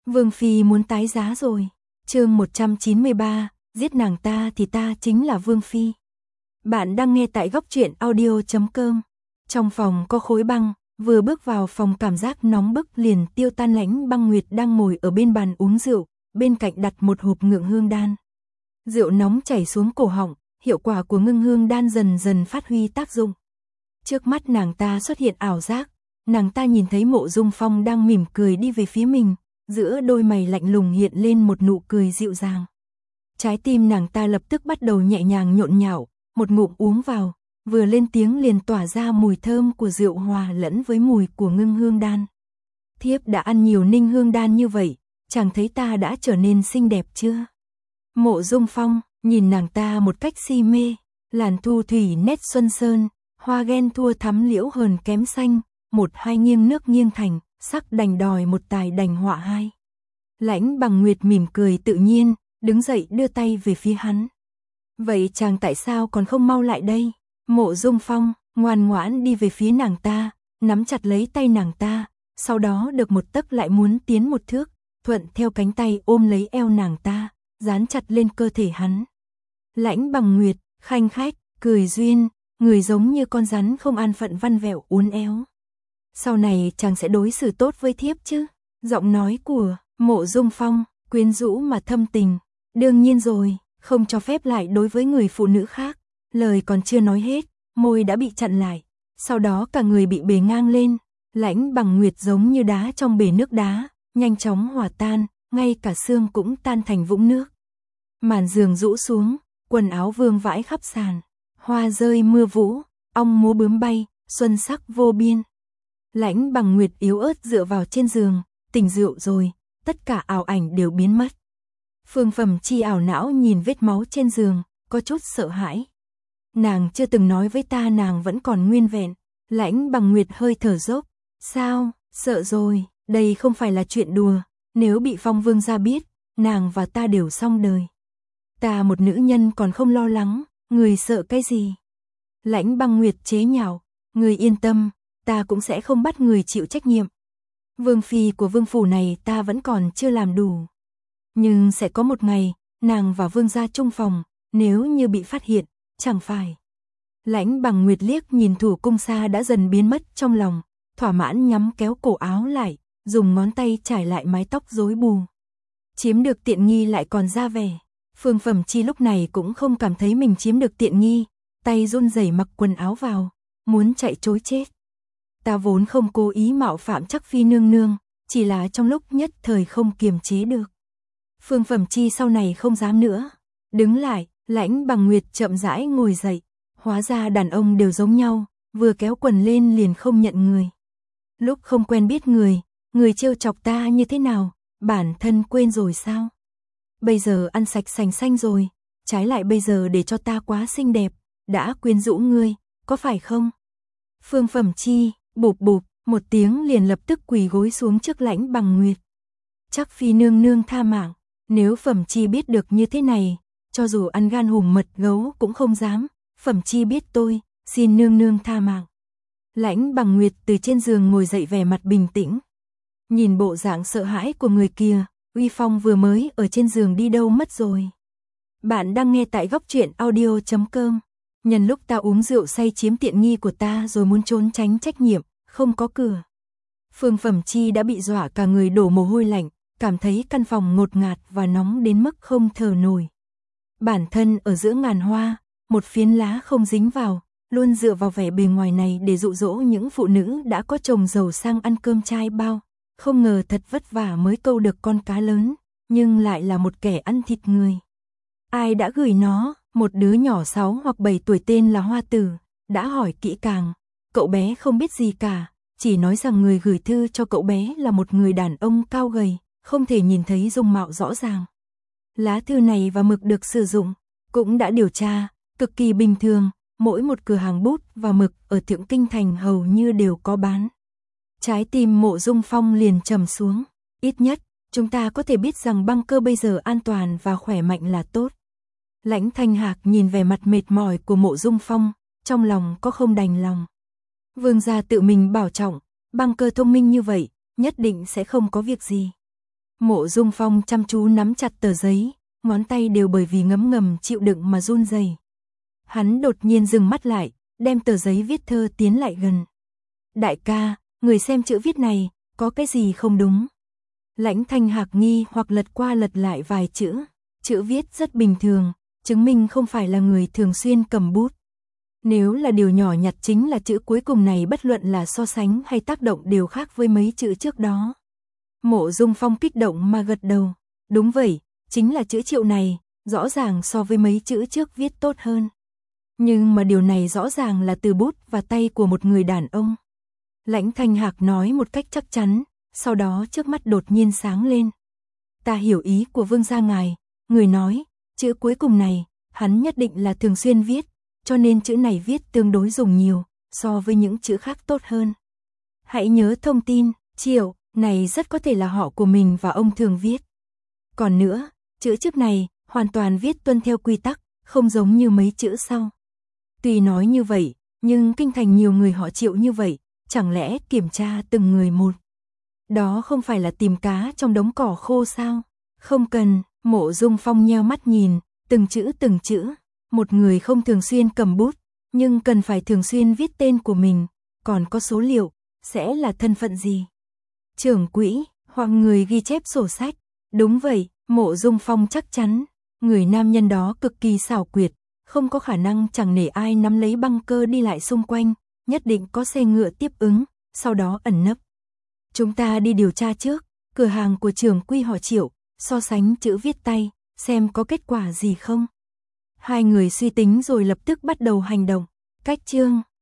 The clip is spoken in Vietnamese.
Vương Phi muốn tái giá rồi. Chương 193, giết nàng ta thì ta chính là Vương Phi. Bạn đang nghe tại góc truyện audio.com. Trong phòng có khối băng, vừa bước vào phòng cảm giác nóng bức liền tiêu tan. Lãnh Băng Nguyệt đang ngồi ở bên bàn uống rượu, bên cạnh đặt một hộp ngượng hương đan. Rượu nóng chảy xuống cổ họng, hiệu quả của ngưng hương đan dần dần phát huy tác dụng. Trước mắt nàng ta xuất hiện ảo giác, nàng ta nhìn thấy Mộ Dung Phong đang mỉm cười đi về phía mình, giữa đôi mày lạnh lùng hiện lên một nụ cười dịu dàng. Trái tim nàng ta lập tức bắt đầu nhẹ nhàng nhộn nhạo, một ngụm uống vào, vừa lên tiếng liền tỏa ra mùi thơm của rượu hòa lẫn với mùi của ngưng hương đan. Thiếp đã ăn nhiều ninh hương đan như vậy, chàng thấy ta đã trở nên xinh đẹp chưa? Mộ Dung Phong nhìn nàng ta một cách si mê, làn thu thủy nét xuân sơn, hoa ghen thua thắm liễu hờn kém xanh, một hai nghiêng nước nghiêng thành, sắc đành đòi một tài đành họa hai. Lãnh Bằng Nguyệt mỉm cười tự nhiên, đứng dậy đưa tay về phía hắn. Vậy chàng tại sao còn không mau lại đây? Mộ Dung Phong ngoan ngoãn đi về phía nàng ta, nắm chặt lấy tay nàng ta, sau đó được một tấc lại muốn tiến một thước, thuận theo cánh tay ôm lấy eo nàng ta, dán chặt lên cơ thể hắn. Lãnh Bằng Nguyệt khanh khách cười duyên, người giống như con rắn không an phận văn vẹo uốn éo. Sau này chàng sẽ đối xử tốt với thiếp chứ? Giọng nói của Mộ Dung Phong quyến rũ mà thâm tình. Đương nhiên rồi, không cho phép lại đối với người phụ nữ khác. Lời còn chưa nói hết, môi đã bị chặn lại. Sau đó cả người bị bề ngang lên. Lãnh Bằng Nguyệt giống như đá trong bể nước đá, nhanh chóng hòa tan, ngay cả xương cũng tan thành vũng nước. Màn giường rũ xuống, quần áo vương vãi khắp sàn. Hoa rơi mưa vũ, ong múa bướm bay, xuân sắc vô biên. Lãnh Bằng Nguyệt yếu ớt dựa vào trên giường, tỉnh rượu rồi, tất cả ảo ảnh đều biến mất. Phương Phẩm Chi ảo não nhìn vết máu trên giường, có chút sợ hãi. Nàng chưa từng nói với ta nàng vẫn còn nguyên vẹn. Lãnh Bằng Nguyệt hơi thở dốc. Sao, sợ rồi, đây không phải là chuyện đùa, nếu bị Phong Vương gia biết, nàng và ta đều xong đời. Ta một nữ nhân còn không lo lắng, người sợ cái gì? Lãnh Băng Nguyệt chế nhạo, người yên tâm, ta cũng sẽ không bắt người chịu trách nhiệm. Vương Phi của vương phủ này ta vẫn còn chưa làm đủ. Nhưng sẽ có một ngày, nàng và vương gia chung phòng, nếu như bị phát hiện, chẳng phải. Lãnh Bằng Nguyệt liếc nhìn thủ cung xa đã dần biến mất trong lòng, thỏa mãn nhắm kéo cổ áo lại, dùng ngón tay trải lại mái tóc rối bù. Chiếm được tiện nghi lại còn ra vẻ. Phương Phẩm Chi lúc này cũng không cảm thấy mình chiếm được tiện nghi, tay run rẩy mặc quần áo vào, muốn chạy trối chết. Ta vốn không cố ý mạo phạm Trắc Phi nương nương, chỉ là trong lúc nhất thời không kiềm chế được. Phương Phẩm Chi sau này không dám nữa. Đứng lại, Lãnh Bằng Nguyệt chậm rãi ngồi dậy, hóa ra đàn ông đều giống nhau, vừa kéo quần lên liền không nhận người. Lúc không quen biết người trêu chọc ta như thế nào, bản thân quên rồi sao? Bây giờ ăn sạch sành xanh rồi, trái lại bây giờ để cho ta quá xinh đẹp, đã quyến rũ ngươi, có phải không? Phương Phẩm Chi bụp bụp một tiếng liền lập tức quỳ gối xuống trước Lãnh Bằng Nguyệt. Trắc Phi nương nương tha mạng, nếu Phẩm Chi biết được như thế này, cho dù ăn gan hùm mật gấu cũng không dám. Phẩm Chi biết tôi, xin nương nương tha mạng. Lãnh Bằng Nguyệt từ trên giường ngồi dậy vẻ mặt bình tĩnh. Nhìn bộ dạng sợ hãi của người kia, uy phong vừa mới ở trên giường đi đâu mất rồi. Bạn đang nghe tại góc truyện audio.com. Nhân lúc ta uống rượu say chiếm tiện nghi của ta rồi muốn trốn tránh trách nhiệm, không có cửa. Phương Phẩm Chi đã bị dọa cả người đổ mồ hôi lạnh, cảm thấy căn phòng ngột ngạt và nóng đến mức không thở nổi. Bản thân ở giữa ngàn hoa, một phiến lá không dính vào, luôn dựa vào vẻ bề ngoài này để dụ dỗ những phụ nữ đã có chồng giàu sang ăn cơm trai bao. Không ngờ thật vất vả mới câu được con cá lớn, nhưng lại là một kẻ ăn thịt người. Ai đã gửi nó? Một đứa nhỏ 6 hoặc 7 tuổi tên là Hoa Tử, đã hỏi kỹ càng. Cậu bé không biết gì cả, chỉ nói rằng người gửi thư cho cậu bé là một người đàn ông cao gầy, không thể nhìn thấy dung mạo rõ ràng. Lá thư này và mực được sử dụng, cũng đã điều tra, cực kỳ bình thường, mỗi một cửa hàng bút và mực ở Thượng Kinh Thành hầu như đều có bán. Trái tim Mộ Dung Phong liền trầm xuống, ít nhất, chúng ta có thể biết rằng băng cơ bây giờ an toàn và khỏe mạnh là tốt. Lãnh Thanh Hạc nhìn vẻ mặt mệt mỏi của Mộ Dung Phong, trong lòng có không đành lòng. Vương gia tự mình bảo trọng, băng cơ thông minh như vậy, nhất định sẽ không có việc gì. Mộ Dung Phong chăm chú nắm chặt tờ giấy, ngón tay đều bởi vì ngấm ngầm chịu đựng mà run rẩy. Hắn đột nhiên dừng mắt lại, đem tờ giấy viết thơ tiến lại gần. Đại ca, người xem chữ viết này, có cái gì không đúng? Lãnh Thanh Hạc nghi hoặc lật qua lật lại vài chữ. Chữ viết rất bình thường, chứng minh không phải là người thường xuyên cầm bút. Nếu là điều nhỏ nhặt chính là chữ cuối cùng này, bất luận là so sánh hay tác động đều khác với mấy chữ trước đó. Mộ Dung Phong kích động mà gật đầu. Đúng vậy, chính là chữ Triệu này, rõ ràng so với mấy chữ trước viết tốt hơn. Nhưng mà điều này rõ ràng là từ bút và tay của một người đàn ông. Lãnh Thanh Hạc nói một cách chắc chắn, sau đó trước mắt đột nhiên sáng lên. Ta hiểu ý của vương gia ngài, người nói, chữ cuối cùng này, hắn nhất định là thường xuyên viết, cho nên chữ này viết tương đối dùng nhiều, so với những chữ khác tốt hơn. Hãy nhớ thông tin, Triệu, này rất có thể là họ của mình và ông thường viết. Còn nữa, chữ trước này, hoàn toàn viết tuân theo quy tắc, không giống như mấy chữ sau. Tuy nói như vậy, nhưng kinh thành nhiều người họ Triệu như vậy, chẳng lẽ kiểm tra từng người một? Đó không phải là tìm cá trong đống cỏ khô sao? Không cần, Mộ Dung Phong nheo mắt nhìn, từng chữ, một người không thường xuyên cầm bút, nhưng cần phải thường xuyên viết tên của mình, còn có số liệu, sẽ là thân phận gì? Trưởng quỹ, hoặc người ghi chép sổ sách. Đúng vậy, Mộ Dung Phong chắc chắn, người nam nhân đó cực kỳ xảo quyệt, không có khả năng chẳng nể ai nắm lấy băng cơ đi lại xung quanh, nhất định có xe ngựa tiếp ứng, sau đó ẩn nấp. Chúng ta đi điều tra trước, cửa hàng của trưởng quỹ họ Triệu, so sánh chữ viết tay, xem có kết quả gì không. Hai người suy tính rồi lập tức bắt đầu hành động. Cách chương